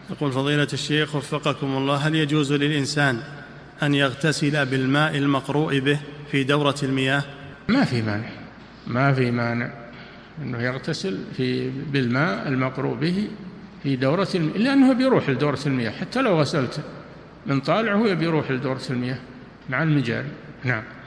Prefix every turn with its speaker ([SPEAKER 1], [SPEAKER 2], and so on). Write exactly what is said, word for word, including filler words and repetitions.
[SPEAKER 1] يقول فضيلة الشيخ وفقكم الله، هل يجوز للإنسان أن يغتسل بالماء المقروء به في دورة المياه؟
[SPEAKER 2] ما في مانع، ما في مانع أنه يغتسل في بالماء المقروء به في دورة المياه، لأنه بيروح لدورة المياه، حتى لو غسلت من طالع هو بيروح لدورة المياه مع المجاري. نعم.